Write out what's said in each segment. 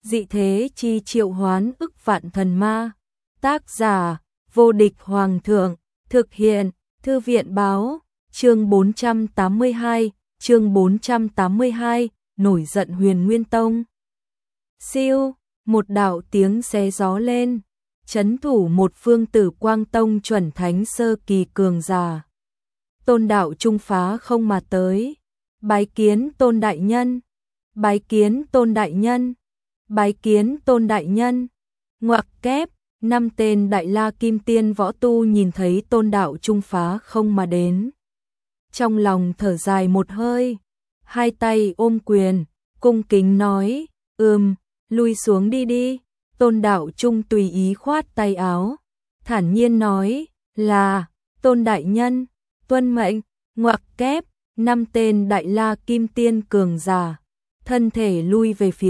dị thế chi triệu hoán ức vạn thần ma. Tác giả, vô địch hoàng thượng, thực hiện, thư viện báo, chương 482, nổi giận Huyền Nguyên Tông. Siêu, một đạo tiếng xé gió lên, trấn thủ một phương Tử Quang Tông chuẩn thánh sơ kỳ cường giả. Tôn đạo trung phá không mà tới, bái kiến Tôn đại nhân, bái kiến Tôn đại nhân, bái kiến Tôn đại nhân. Ngoặc kép, 5 tên đại la kim tiên võ tu nhìn thấy Tôn đạo trung phá không mà đến. Trong lòng thở dài một hơi, hai tay ôm quyền, cung kính nói, lui xuống đi đi. Tôn đạo trung tùy ý khoát tay áo, thản nhiên nói, là, Tôn đại nhân, tuân mệnh. Ngoặc kép, 5 tên đại la kim tiên cường giả, thân thể lui về phía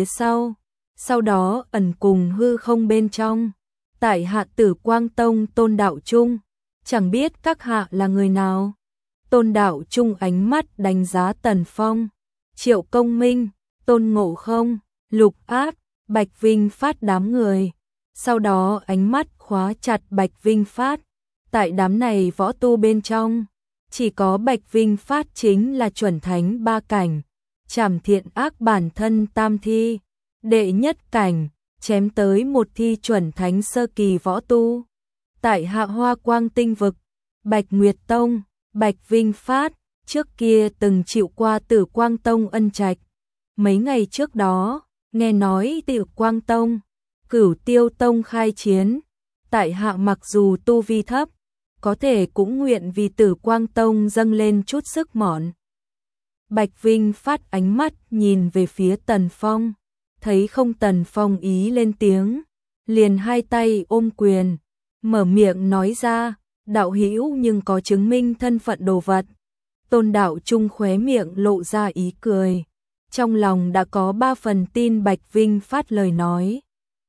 sau đó ẩn cùng hư không bên trong. Tại hạ Tử Quang Tông Tôn đạo trung, chẳng biết các hạ là người nào. Tôn đạo trung ánh mắt đánh giá Tần Phong, Triệu Công Minh, Tôn Ngộ Không, Lục Ác, Bạch Vinh Phát đám người. Sau đó ánh mắt khóa chặt Bạch Vinh Phát. Tại đám này võ tu bên trong, chỉ có Bạch Vinh Phát chính là chuẩn thánh 3 cảnh, trảm thiện ác bản thân tam thi, đệ nhất cảnh, chém tới một thi chuẩn thánh sơ kỳ võ tu. Tại Hạ Hoa Quang Tinh Vực, Bạch Nguyệt Tông, Bạch Vinh Phát trước kia từng chịu qua Tử Quang Tông ân trạch. Mấy ngày trước đó, nghe nói Tử Quang Tông, Cửu Tiêu Tông khai chiến. Tại hạ mặc dù tu vi thấp, có thể cũng nguyện vì Tử Quang Tông dâng lên chút sức mọn. Bạch Vinh Phát ánh mắt nhìn về phía Tần Phong, thấy không Tần Phong ý lên tiếng, liền hai tay ôm quyền, mở miệng nói ra, đạo hữu nhưng có chứng minh thân phận đồ vật. Tôn đạo trung khóe miệng lộ ra ý cười, trong lòng đã có 3 phần tin Bạch Vinh Phát lời nói.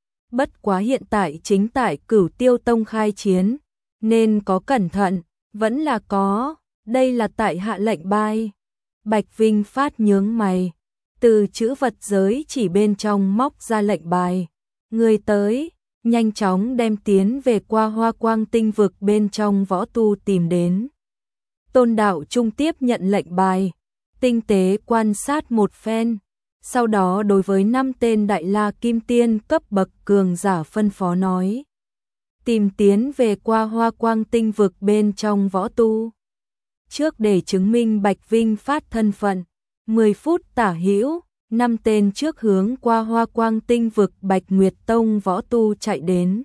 Bất quá hiện tại chính tại Cửu Tiêu Tông khai chiến, nên có cẩn thận, vẫn là có, đây là tại hạ lệnh bài. Bạch Vinh Phát nhướng mày, từ chữ vật giới chỉ bên trong móc ra lệnh bài. Người tới, nhanh chóng đem tiến về qua Hoa Quang Tinh Vực bên trong võ tu tìm đến. Tôn đạo trung tiếp nhận lệnh bài, tinh tế quan sát một phen, sau đó đối với 5 tên đại la kim tiên cấp bậc cường giả phân phó nói, tìm tiến về qua Hoa Quang Tinh Vực bên trong võ tu. Trước để chứng minh Bạch Vinh Phát thân phận, 10 phút tả hữu, 5 tên trước hướng qua Hoa Quang Tinh Vực Bạch Nguyệt Tông võ tu chạy đến.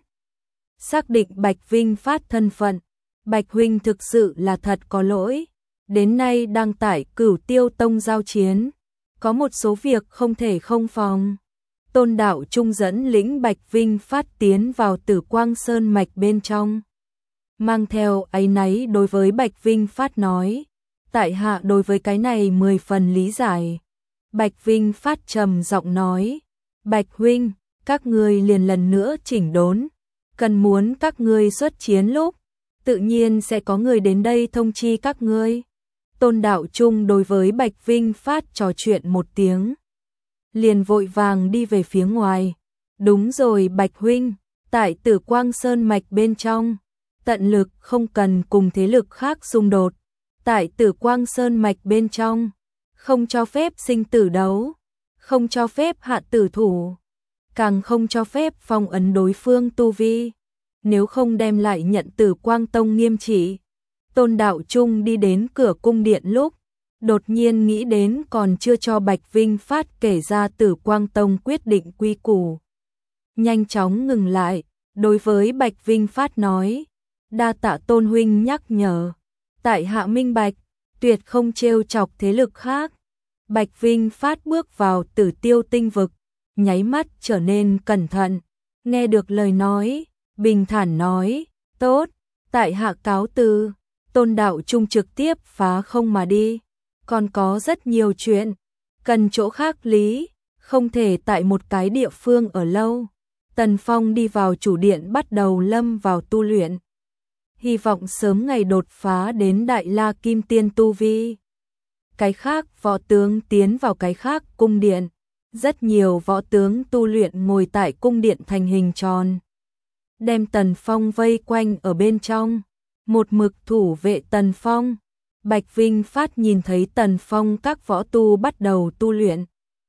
Xác định Bạch Vinh Phát thân phận, Bạch huynh thực sự là thật có lỗi, đến nay đang tại Cửu Tiêu Tông giao chiến, có một số việc không thể không phòng. Tôn đạo trung dẫn lĩnh Bạch Vinh Phát tiến vào Tử Quang Sơn mạch bên trong, mang theo áy náy đối với Bạch Vinh Phát nói, tại hạ đối với cái này 10 phần lý giải. Bạch Vinh Phát trầm giọng nói, Bạch huynh, các ngươi liền lần nữa chỉnh đốn, cần muốn các ngươi xuất chiến lúc, tự nhiên sẽ có người đến đây thông chi các ngươi. Tôn đạo trung đối với Bạch Vinh Phát trò chuyện một tiếng, liền vội vàng đi về phía ngoài. Đúng rồi Bạch huynh, tại Tử Quang Sơn mạch bên trong, tận lực không cần cùng thế lực khác xung đột. Tại Tử Quang Sơn mạch bên trong, không cho phép sinh tử đấu, không cho phép hạ tử thủ, càng không cho phép phong ấn đối phương tu vi, nếu không đem lại nhận Tử Quang Tông nghiêm trị. Tôn đạo trung đi đến cửa cung điện lúc, đột nhiên nghĩ đến còn chưa cho Bạch Vinh Phát kể ra Tử Quang Tông quyết định quy củ. Nhanh chóng ngừng lại, đối với Bạch Vinh Phát nói, đa tạ Tôn huynh nhắc nhở, tại hạ minh bạch, tuyệt không trêu chọc thế lực khác. Bạch Vinh Phát bước vào Tử Tiêu Tinh Vực, nháy mắt trở nên cẩn thận, nghe được lời nói, bình thản nói, tốt, tại hạ cáo từ. Tôn đạo trung trực tiếp phá không mà đi, còn có rất nhiều chuyện, cần chỗ khác lý, không thể tại một cái địa phương ở lâu. Tần Phong đi vào chủ điện bắt đầu lâm vào tu luyện, hy vọng sớm ngày đột phá đến đại la kim tiên tu vi. Cái khác võ tướng tiến vào cái khác cung điện, Rất nhiều võ tướng tu luyện ngồi tại cung điện thành hình tròn, đem Tần Phong vây quanh ở bên trong, một mực thủ vệ Tần Phong. Bạch Vinh Phát nhìn thấy Tần Phong các võ tu bắt đầu tu luyện.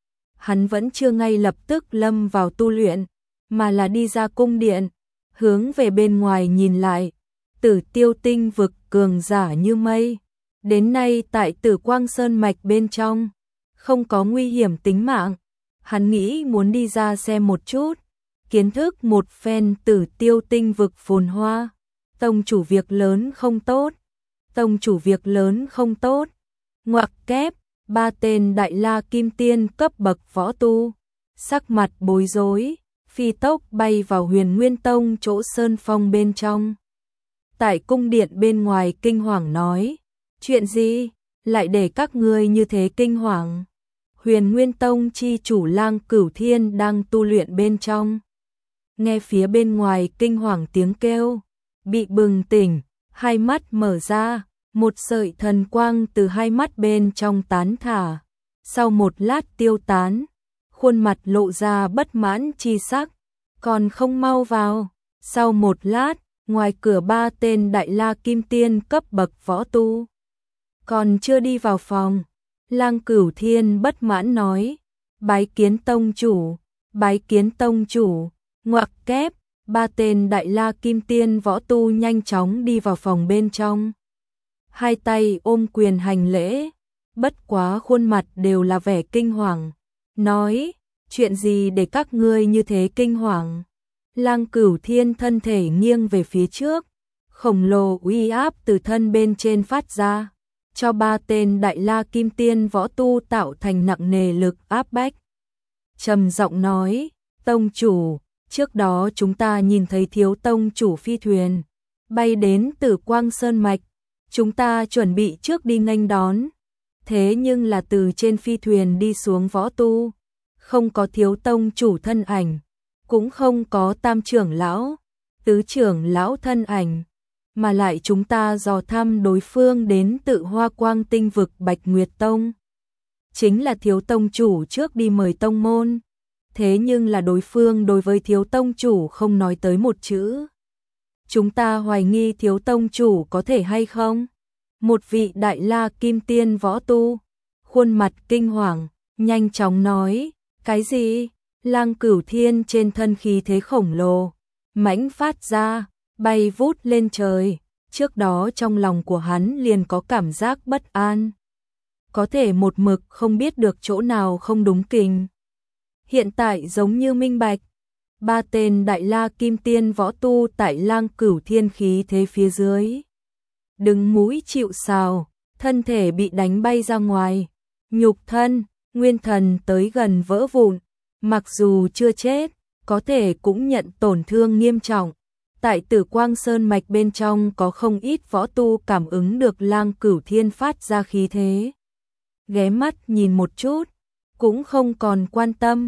Hắn vẫn chưa ngay lập tức lâm vào tu luyện, mà là đi ra cung điện, hướng về bên ngoài nhìn lại. Tử Tiêu Tinh vực cường giả như mây, đến nay tại Tử Quang Sơn mạch bên trong, không có nguy hiểm tính mạng. Hắn nghĩ muốn đi ra xem một chút, kiến thức một phen Tử Tiêu Tinh vực phồn hoa. Tông chủ việc lớn không tốt, tông chủ việc lớn không tốt. Ngoặc kép, 3 tên Đại La Kim Tiên cấp bậc võ tu, sắc mặt bối rối, phi tốc bay vào Huyền Nguyên Tông chỗ sơn phong bên trong. Tại cung điện bên ngoài kinh hoàng nói, chuyện gì, lại để các ngươi như thế kinh hoàng? Huyền Nguyên Tông chi chủ Lang Cửu Thiên đang tu luyện bên trong. Nghe phía bên ngoài kinh hoàng tiếng kêu, bị bừng tỉnh, hai mắt mở ra, một sợi thần quang từ hai mắt bên trong tán thả. Sau một lát tiêu tán, khuôn mặt lộ ra bất mãn chi sắc, còn không mau vào. Sau một lát, ngoài cửa 3 tên Đại La Kim Tiên cấp bậc võ tu còn chưa đi vào phòng. Lang Cửu Thiên bất mãn nói, bái kiến tông chủ, bái kiến tông chủ. Ngoặc kép, 3 tên Đại La Kim Tiên võ tu nhanh chóng đi vào phòng bên trong, hai tay ôm quyền hành lễ, bất quá khuôn mặt đều là vẻ kinh hoàng, nói, chuyện gì để các ngươi như thế kinh hoàng? Lang Cửu Thiên thân thể nghiêng về phía trước, khổng lồ uy áp từ thân bên trên phát ra, cho 3 tên Đại La Kim Tiên võ tu tạo thành nặng nề lực áp bách. Trầm giọng nói, tông chủ, trước đó chúng ta nhìn thấy thiếu tông chủ phi thuyền bay đến Tử Quang Sơn mạch, chúng ta chuẩn bị trước đi nghênh đón, thế nhưng là từ trên phi thuyền đi xuống võ tu, không có thiếu tông chủ thân ảnh, cũng không có tam trưởng lão, tứ trưởng lão thân ảnh, mà lại chúng ta dò thăm đối phương đến tự Hoa Quang Tinh vực Bạch Nguyệt Tông, chính là thiếu tông chủ trước đi mời tông môn, thế nhưng là đối phương đối với thiếu tông chủ không nói tới một chữ. Chúng ta hoài nghi thiếu tông chủ có thể hay không? Một vị Đại La Kim Tiên võ tu, khuôn mặt kinh hoàng, nhanh chóng nói, cái gì? Lang Cửu Thiên trên thân khí thế khổng lồ, mãnh phát ra, bay vút lên trời. Trước đó trong lòng của hắn liền có cảm giác bất an, có thể một mực không biết được chỗ nào không đúng kình. Hiện tại giống như minh bạch, 3 tên Đại La Kim Tiên võ tu tại Lang Cửu Thiên khí thế phía dưới, đứng mũi chịu sào, thân thể bị đánh bay ra ngoài, nhục thân, nguyên thần tới gần vỡ vụn, mặc dù chưa chết, có thể cũng nhận tổn thương nghiêm trọng. Tại Tử Quang Sơn mạch bên trong có không ít võ tu cảm ứng được Lang Cửu Thiên phát ra khí thế, ghé mắt nhìn một chút, cũng không còn quan tâm.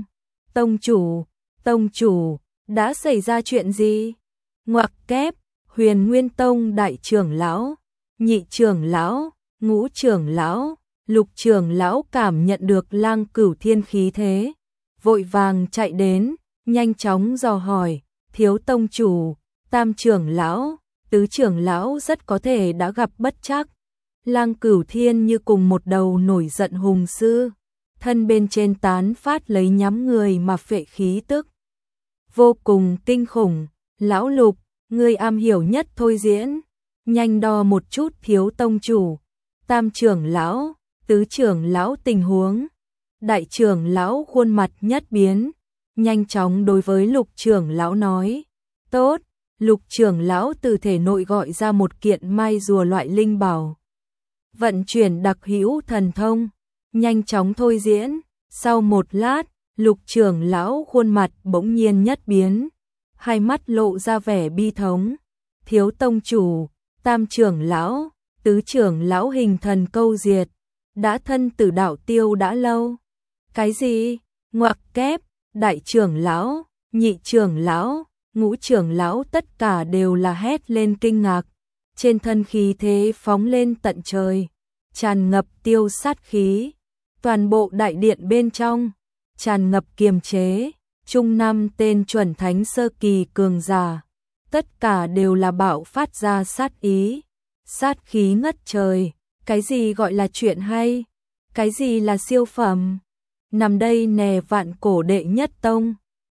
Tông chủ, đã xảy ra chuyện gì? Ngoặc kép, Huyền Nguyên Tông đại trưởng lão, nhị trưởng lão, ngũ trưởng lão, lục trưởng lão cảm nhận được Lang Cửu Thiên khí thế, vội vàng chạy đến, nhanh chóng dò hỏi, thiếu tông chủ, tam trưởng lão, tứ trưởng lão rất có thể đã gặp bất trắc. Lang Cửu Thiên như cùng một đầu nổi giận hùng sư, thân bên trên tán phát lấy nhắm người mà phệ khí tức, vô cùng kinh khủng. Lão Lục, ngươi am hiểu nhất thôi diễn, nhanh đo một chút thiếu tông chủ, tam trưởng lão, tứ trưởng lão tình huống. Đại trưởng lão khuôn mặt nhất biến, nhanh chóng đối với lục trưởng lão nói, tốt. Lục trưởng lão từ thể nội gọi ra một kiện mai rùa loại linh bảo, vận chuyển đặc hữu thần thông, nhanh chóng thôi diễn. Sau một lát, lục trưởng lão khuôn mặt bỗng nhiên nhất biến, hai mắt lộ ra vẻ bi thống. Thiếu tông chủ, tam trưởng lão, tứ trưởng lão hình thần câu diệt, đã thân tử đạo tiêu đã lâu. Cái gì? Ngoặc kép, đại trưởng lão, nhị trưởng lão, ngũ trưởng lão tất cả đều là hét lên kinh ngạc, trên thân khí thế phóng lên tận trời, tràn ngập tiêu sát khí. Toàn bộ đại điện bên trong, tràn ngập kiềm chế, chung năm tên chuẩn thánh sơ kỳ cường giả, tất cả đều là bạo phát ra sát ý, sát khí ngất trời. Cái gì gọi là chuyện hay? Cái gì là siêu phẩm? Nằm đây nè, vạn cổ đệ nhất tông.